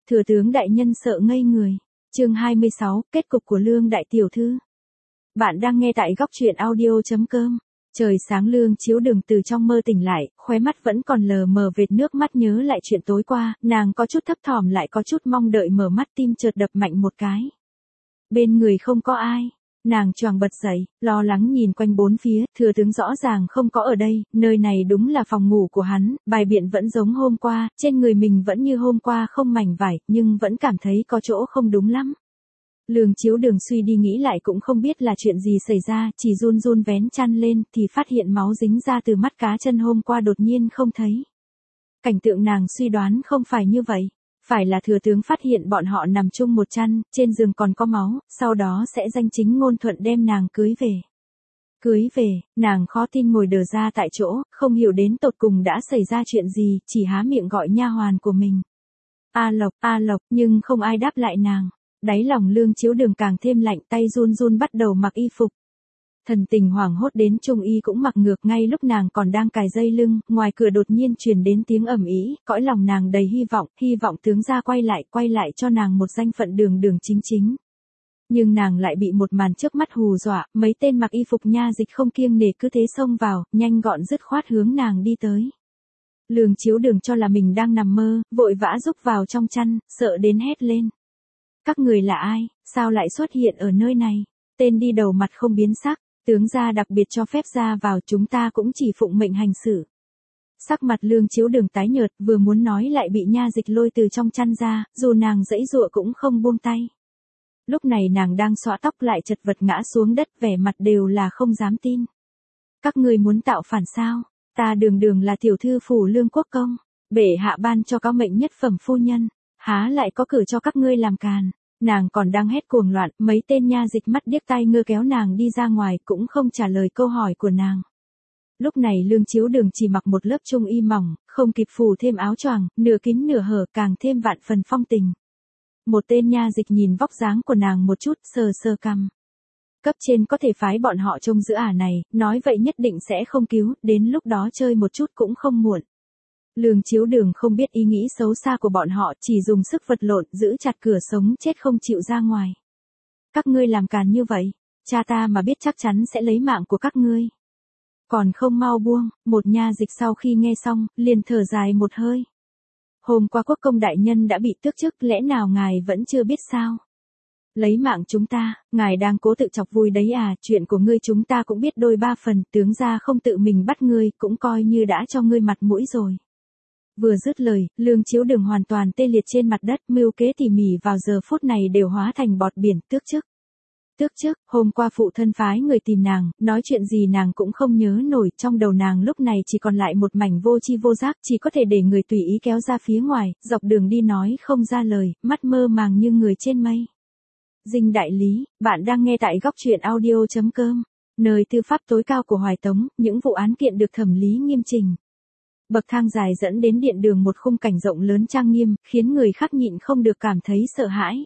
Thừa tướng đại nhân sợ ngây người. Chương 26, kết cục của Lương đại tiểu thư. Bạn đang nghe tại góc truyện audio.com. Trời sáng Lương Chiếu Đường từ trong mơ tỉnh lại, khóe mắt vẫn còn lờ mờ vệt nước mắt nhớ lại chuyện tối qua, nàng có chút thấp thỏm lại có chút mong đợi, mở mắt tim chợt đập mạnh một cái. Bên người không có ai. Nàng choàng bật dậy, lo lắng nhìn quanh bốn phía, thừa tướng rõ ràng không có ở đây, nơi này đúng là phòng ngủ của hắn, bài biện vẫn giống hôm qua, trên người mình vẫn như hôm qua không mảnh vải, nhưng vẫn cảm thấy có chỗ không đúng lắm. Lương Chiếu Đường suy đi nghĩ lại cũng không biết là chuyện gì xảy ra, chỉ run run vén chăn lên thì phát hiện máu dính ra từ mắt cá chân hôm qua đột nhiên không thấy. Cảnh tượng nàng suy đoán không phải như vậy. Phải là thừa tướng phát hiện bọn họ nằm chung một chăn, trên giường còn có máu, sau đó sẽ danh chính ngôn thuận đem nàng cưới về. Cưới về, nàng khó tin ngồi đờ ra tại chỗ, không hiểu đến tột cùng đã xảy ra chuyện gì, chỉ há miệng gọi nha hoàn của mình. A Lộc, nhưng không ai đáp lại nàng. Đáy lòng Lương Chiếu Đường càng thêm lạnh, tay run run bắt đầu mặc y phục. Thần tình hoảng hốt đến trung y cũng mặc ngược, ngay lúc nàng còn đang cài dây lưng, ngoài cửa đột nhiên truyền đến tiếng ầm ĩ, cõi lòng nàng đầy hy vọng tướng gia quay lại cho nàng một danh phận đường đường chính chính. Nhưng nàng lại bị một màn trước mắt hù dọa, mấy tên mặc y phục nha dịch không kiêng nể cứ thế xông vào, nhanh gọn dứt khoát hướng nàng đi tới. Lương Chiếu Đường cho là mình đang nằm mơ, vội vã rúc vào trong chăn, sợ đến hét lên. Các người là ai, sao lại xuất hiện ở nơi này? Tên đi đầu mặt không biến sắc. Tướng gia đặc biệt cho phép ra vào, chúng ta cũng chỉ phụng mệnh hành xử. Sắc mặt Lương Chiếu Đường tái nhợt, vừa muốn nói lại bị nha dịch lôi từ trong chăn ra, dù nàng giãy giụa cũng không buông tay. Lúc này nàng đang xõa tóc lại chật vật ngã xuống đất, vẻ mặt đều là không dám tin. Các ngươi muốn tạo phản sao? Ta đường là tiểu thư phủ Lương Quốc công, bệ hạ ban cho cao mệnh nhất phẩm phu nhân, há lại có cử cho các ngươi làm càn. Nàng còn đang hét cuồng loạn, mấy tên nha dịch mắt điếc tai ngơ kéo nàng đi ra ngoài, cũng không trả lời câu hỏi của nàng. Lúc này Lương Chiếu Đường chỉ mặc một lớp trung y mỏng, không kịp phủ thêm áo choàng, nửa kín nửa hở, càng thêm vạn phần phong tình. Một tên nha dịch nhìn vóc dáng của nàng một chút, sờ cằm. Cấp trên có thể phái bọn họ trông giữ này, nói vậy nhất định sẽ không cứu, đến lúc đó chơi một chút cũng không muộn. Lương Chiếu Đường không biết ý nghĩ xấu xa của bọn họ, chỉ dùng sức vật lộn, giữ chặt cửa sống chết không chịu ra ngoài. Các ngươi làm càn như vậy, cha ta mà biết chắc chắn sẽ lấy mạng của các ngươi. Còn không mau buông, một nha dịch sau khi nghe xong, liền thở dài một hơi. Hôm qua quốc công đại nhân đã bị tước chức, lẽ nào ngài vẫn chưa biết sao? Lấy mạng chúng ta, ngài đang cố tự chọc vui đấy à, chuyện của ngươi chúng ta cũng biết đôi ba phần, tướng gia không tự mình bắt ngươi, cũng coi như đã cho ngươi mặt mũi rồi. Vừa dứt lời, Lương Chiếu Đường hoàn toàn tê liệt trên mặt đất, mưu kế tỉ mỉ vào giờ phút này đều hóa thành bọt biển. Tước chức, hôm qua phụ thân phái người tìm nàng, nói chuyện gì nàng cũng không nhớ nổi, trong đầu nàng lúc này chỉ còn lại một mảnh vô tri vô giác, chỉ có thể để người tùy ý kéo ra phía ngoài, dọc đường đi nói không ra lời, mắt mơ màng như người trên mây. Dinh đại lý, bạn đang nghe tại góc truyện audio.com, nơi tư pháp tối cao của Hoài Tống, những vụ án kiện được thẩm lý nghiêm chỉnh. Bậc thang dài dẫn đến điện đường, một khung cảnh rộng lớn trang nghiêm, khiến người khác nhịn không được cảm thấy sợ hãi.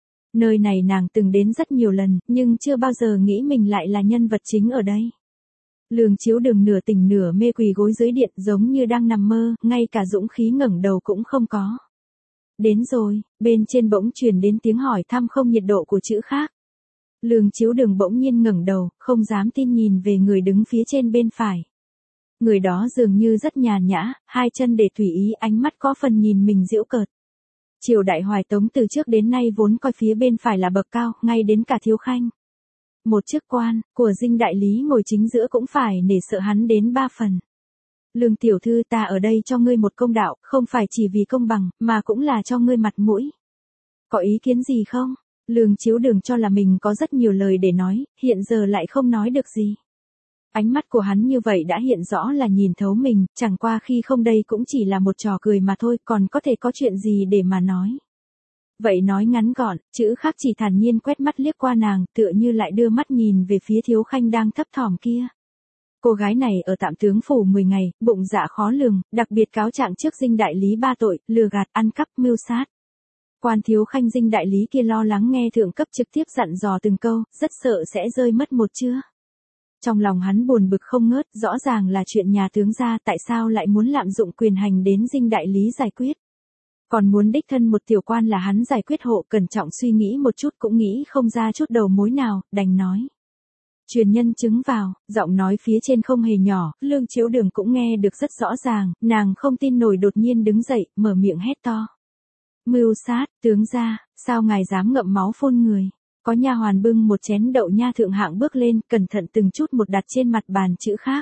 Nơi này nàng từng đến rất nhiều lần, nhưng chưa bao giờ nghĩ mình lại là nhân vật chính ở đây. Lương Chiếu Đường nửa tỉnh nửa mê quỳ gối dưới điện, giống như đang nằm mơ, ngay cả dũng khí ngẩng đầu cũng không có. Đến rồi, bên trên bỗng truyền đến tiếng hỏi thăm không nhiệt độ của chữ khác. Lương Chiếu Đường bỗng nhiên ngẩng đầu, không dám tin nhìn về người đứng phía trên bên phải. Người đó dường như rất nhàn nhã, hai chân để tùy ý, ánh mắt có phần nhìn mình giễu cợt. Triều đại Hoài Tống từ trước đến nay vốn coi phía bên phải là bậc cao, ngay đến cả thiếu khanh. Một chức quan của dinh đại lý ngồi chính giữa cũng phải nể sợ hắn đến ba phần. Lương tiểu thư, ta ở đây cho ngươi một công đạo, không phải chỉ vì công bằng, mà cũng là cho ngươi mặt mũi. Có ý kiến gì không? Lương Chiếu Đường cho là mình có rất nhiều lời để nói, hiện giờ lại không nói được gì. Ánh mắt của hắn như vậy đã hiện rõ là nhìn thấu mình, chẳng qua khi không đây cũng chỉ là một trò cười mà thôi, còn có thể có chuyện gì để mà nói. Vậy nói ngắn gọn, chữ khác chỉ thản nhiên quét mắt liếc qua nàng, tựa như lại đưa mắt nhìn về phía thiếu khanh đang thấp thỏm kia. Cô gái này ở tạm tướng phủ 10 ngày, bụng dạ khó lường, đặc biệt cáo trạng trước dinh đại lý 3 tội, lừa gạt, ăn cắp, mưu sát. Quan thiếu khanh dinh đại lý kia lo lắng nghe thượng cấp trực tiếp dặn dò từng câu, rất sợ sẽ rơi mất một chữ. Trong lòng hắn buồn bực không ngớt, rõ ràng là chuyện nhà tướng gia, tại sao lại muốn lạm dụng quyền hành đến dinh đại lý giải quyết. Còn muốn đích thân một tiểu quan là hắn giải quyết hộ, cẩn trọng suy nghĩ một chút cũng nghĩ không ra chút đầu mối nào, đành nói. Truyền nhân chứng vào, giọng nói phía trên không hề nhỏ, Lương Chiếu Đường cũng nghe được rất rõ ràng, nàng không tin nổi đột nhiên đứng dậy, mở miệng hét to. Mưu sát, tướng gia, sao ngài dám ngậm máu phun người? Có nha hoàn bưng một chén đậu nha thượng hạng bước lên, cẩn thận từng chút một đặt trên mặt bàn chữ khác.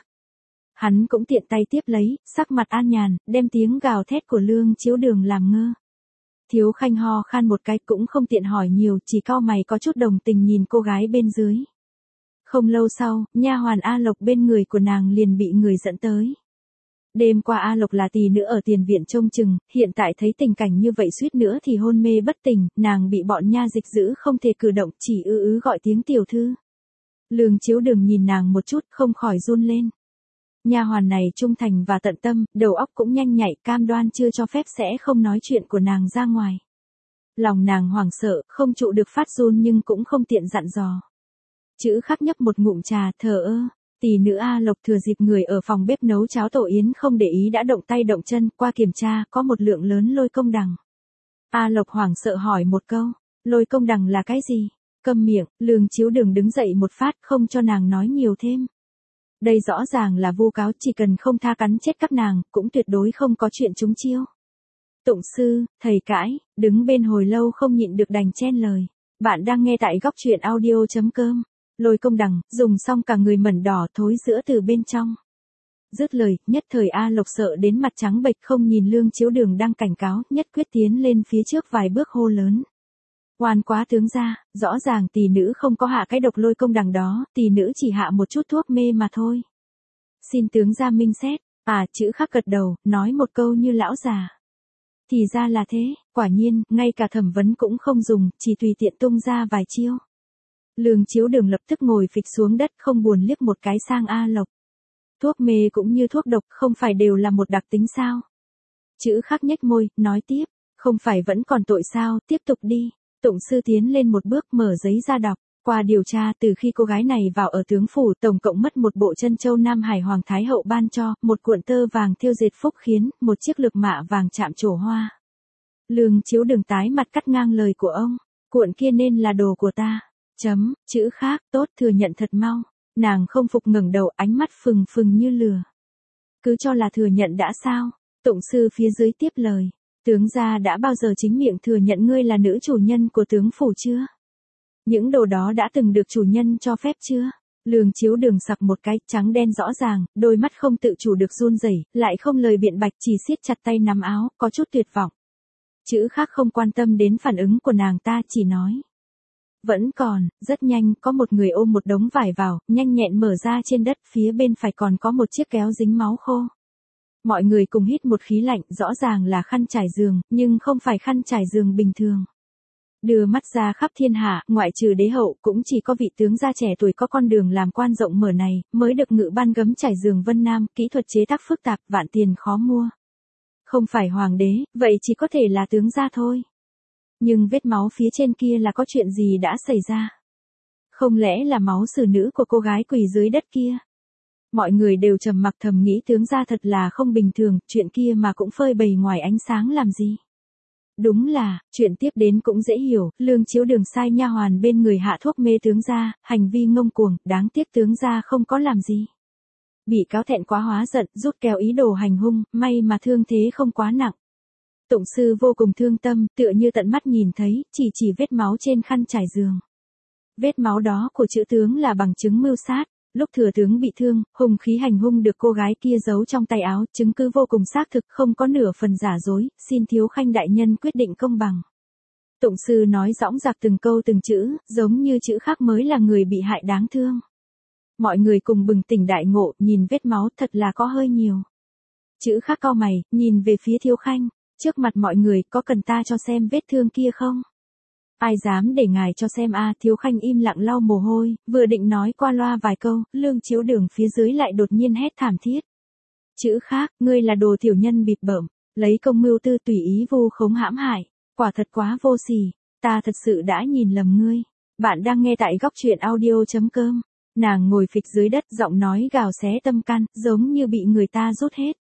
Hắn cũng tiện tay tiếp lấy, sắc mặt an nhàn, đem tiếng gào thét của Lương Chiếu Đường làm ngơ. Thiếu Khanh ho khan một cái cũng không tiện hỏi nhiều, chỉ cau mày có chút đồng tình nhìn cô gái bên dưới. Không lâu sau, nha hoàn A Lộc bên người của nàng liền bị người dẫn tới. Đêm qua A Lộc là tỳ nữ ở tiền viện trông chừng, hiện tại thấy tình cảnh như vậy suýt nữa thì hôn mê bất tỉnh, nàng bị bọn nha dịch giữ không thể cử động, chỉ gọi tiếng tiểu thư. Lương Chiếu Đường nhìn nàng một chút, không khỏi run lên. Nha hoàn này trung thành và tận tâm, đầu óc cũng nhanh nhạy, cam đoan chưa cho phép sẽ không nói chuyện của nàng ra ngoài. Lòng nàng hoảng sợ, không trụ được phát run nhưng cũng không tiện dặn dò. Chữ Khắc nhấp một ngụm trà, thờ ơ. Tỷ nữ A Lộc thừa dịp người ở phòng bếp nấu cháo tổ yến không để ý đã động tay động chân, qua kiểm tra, có một lượng lớn lôi công đằng. A Lộc hoảng sợ hỏi một câu, lôi công đằng là cái gì? Câm miệng, Lương Chiếu Đường đứng dậy một phát, không cho nàng nói nhiều thêm. Đây rõ ràng là vu cáo, chỉ cần không tha cắn chết các nàng, cũng tuyệt đối không có chuyện trúng chiêu. Tụng sư, thầy cãi, đứng bên hồi lâu không nhịn được đành chen lời. Bạn đang nghe tại góc truyện audio.com. Lôi công đằng, dùng xong cả người mẩn đỏ thối giữa từ bên trong. Dứt lời, nhất thời A Lộc sợ đến mặt trắng bệch không nhìn Lương Chiếu Đường đang cảnh cáo, nhất quyết tiến lên phía trước vài bước hô lớn. Oan quá tướng gia, rõ ràng tỷ nữ không có hạ cái độc lôi công đằng đó, tỷ nữ chỉ hạ một chút thuốc mê mà thôi. Xin tướng gia minh xét, Chữ Khắc gật đầu, nói một câu như lão già. Thì ra là thế, quả nhiên, ngay cả thẩm vấn cũng không dùng, chỉ tùy tiện tung ra vài chiêu. Lương Chiếu Đường lập tức ngồi phịch xuống đất không buồn liếc một cái sang A Lộc. Thuốc mê cũng như thuốc độc, không phải đều là một đặc tính sao? Chữ Khắc nhếch môi, nói tiếp, không phải vẫn còn tội sao, tiếp tục đi. Tụng sư tiến lên một bước mở giấy ra đọc. Qua điều tra từ khi cô gái này vào ở tướng phủ tổng cộng mất một bộ chân châu Nam Hải Hoàng Thái Hậu ban cho, một cuộn tơ vàng thêu dệt phúc khiến, một chiếc lược mạ vàng chạm trổ hoa. Lương Chiếu Đường tái mặt cắt ngang lời của ông. Cuộn kia nên là đồ của ta. Chữ Khác, tốt thừa nhận thật mau. Nàng không phục ngẩng đầu ánh mắt phừng phừng như lửa. Cứ cho là thừa nhận đã sao? Tụng sư phía dưới tiếp lời. Tướng gia đã bao giờ chính miệng thừa nhận ngươi là nữ chủ nhân của tướng phủ chưa? Những đồ đó đã từng được chủ nhân cho phép chưa? Lương Chiếu Đường sặc một cái, trắng đen rõ ràng, đôi mắt không tự chủ được run rẩy, lại không lời biện bạch chỉ siết chặt tay nắm áo, có chút tuyệt vọng. Chữ Khác không quan tâm đến phản ứng của nàng ta, chỉ nói. Vẫn còn, rất nhanh, có một người ôm một đống vải vào, nhanh nhẹn mở ra trên đất, phía bên phải còn có một chiếc kéo dính máu khô. Mọi người cùng hít một khí lạnh, rõ ràng là khăn trải giường, nhưng không phải khăn trải giường bình thường. Đưa mắt ra khắp thiên hạ, ngoại trừ đế hậu, cũng chỉ có vị tướng gia trẻ tuổi có con đường làm quan rộng mở này, mới được ngự ban gấm trải giường Vân Nam, kỹ thuật chế tác phức tạp, vạn tiền khó mua. Không phải hoàng đế, vậy chỉ có thể là tướng gia thôi. Nhưng vết máu phía trên kia là có chuyện gì đã xảy ra? Không lẽ là máu xử nữ của cô gái quỳ dưới đất kia? Mọi người đều trầm mặc thầm nghĩ tướng gia thật là không bình thường, chuyện kia mà cũng phơi bày ngoài ánh sáng làm gì? Đúng là, chuyện tiếp đến cũng dễ hiểu, Lương Chiếu Đường sai nha hoàn bên người hạ thuốc mê tướng gia, hành vi ngông cuồng, đáng tiếc tướng gia không có làm gì. Bị cáo thẹn quá hóa giận, rút kéo ý đồ hành hung, may mà thương thế không quá nặng. Tụng sư vô cùng thương tâm, tựa như tận mắt nhìn thấy, chỉ vết máu trên khăn trải giường. Vết máu đó của chữ tướng là bằng chứng mưu sát. Lúc thừa tướng bị thương, hung khí hành hung được cô gái kia giấu trong tay áo, chứng cứ vô cùng xác thực, không có nửa phần giả dối, xin Thiếu Khanh đại nhân quyết định công bằng. Tụng sư nói dõng dạc từng câu từng chữ, giống như Chữ Khác mới là người bị hại đáng thương. Mọi người cùng bừng tỉnh đại ngộ, nhìn vết máu thật là có hơi nhiều. Chữ Khác cau mày, nhìn về phía Thiếu Khanh, trước mặt mọi người, có cần ta cho xem vết thương kia không? Ai dám để ngài cho xem Thiếu Khanh im lặng lau mồ hôi, vừa định nói qua loa vài câu, Lương Chiếu Đường phía dưới lại đột nhiên hét thảm thiết. Chữ Khác, ngươi là đồ tiểu nhân bịp bợm, lấy công mưu tư tùy ý vu khống hãm hại, quả thật quá vô sỉ, ta thật sự đã nhìn lầm ngươi. Bạn đang nghe tại góc truyện audio.com. Nàng ngồi phịch dưới đất, giọng nói gào xé tâm can, giống như bị người ta rút hết.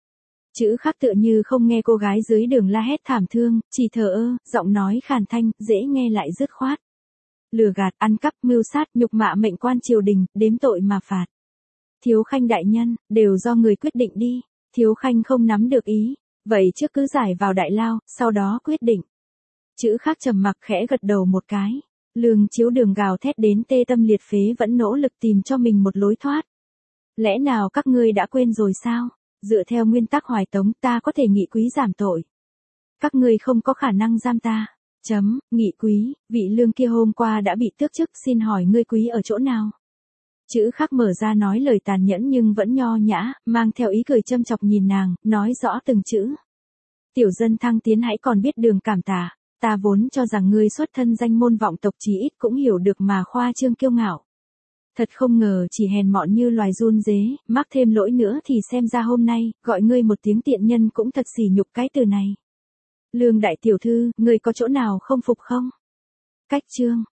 Chữ Khắc tựa như không nghe cô gái dưới đường la hét thảm thương, chỉ thờ ơ, giọng nói khàn thanh, dễ nghe lại dứt khoát. Lừa gạt, ăn cắp, mưu sát, nhục mạ mệnh quan triều đình, đếm tội mà phạt. Thiếu Khanh đại nhân, đều do người quyết định đi. Thiếu Khanh không nắm được ý, vậy trước cứ giải vào đại lao, sau đó quyết định. Chữ Khắc trầm mặc khẽ gật đầu một cái. Lương Chiếu Đường gào thét đến tê tâm liệt phế vẫn nỗ lực tìm cho mình một lối thoát. Lẽ nào các ngươi đã quên rồi sao? Dựa theo nguyên tắc Hoài Tống ta có thể nghị quý giảm tội. Các ngươi không có khả năng giam ta. Nghị quý, vị lương kia hôm qua đã bị tước chức, xin hỏi ngươi quý ở chỗ nào? Chữ Khắc mở ra nói lời tàn nhẫn nhưng vẫn nho nhã, mang theo ý cười châm chọc nhìn nàng, nói rõ từng chữ. Tiểu dân thăng tiến hãy còn biết đường cảm tạ, ta vốn cho rằng ngươi xuất thân danh môn vọng tộc chí ít cũng hiểu được mà khoa trương kiêu ngạo. Thật không ngờ chỉ hèn mọn như loài run dế, mắc thêm lỗi nữa thì xem ra hôm nay, gọi ngươi một tiếng tiện nhân cũng thật sỉ nhục cái từ này. Lương đại tiểu thư, ngươi có chỗ nào không phục không? Cách chương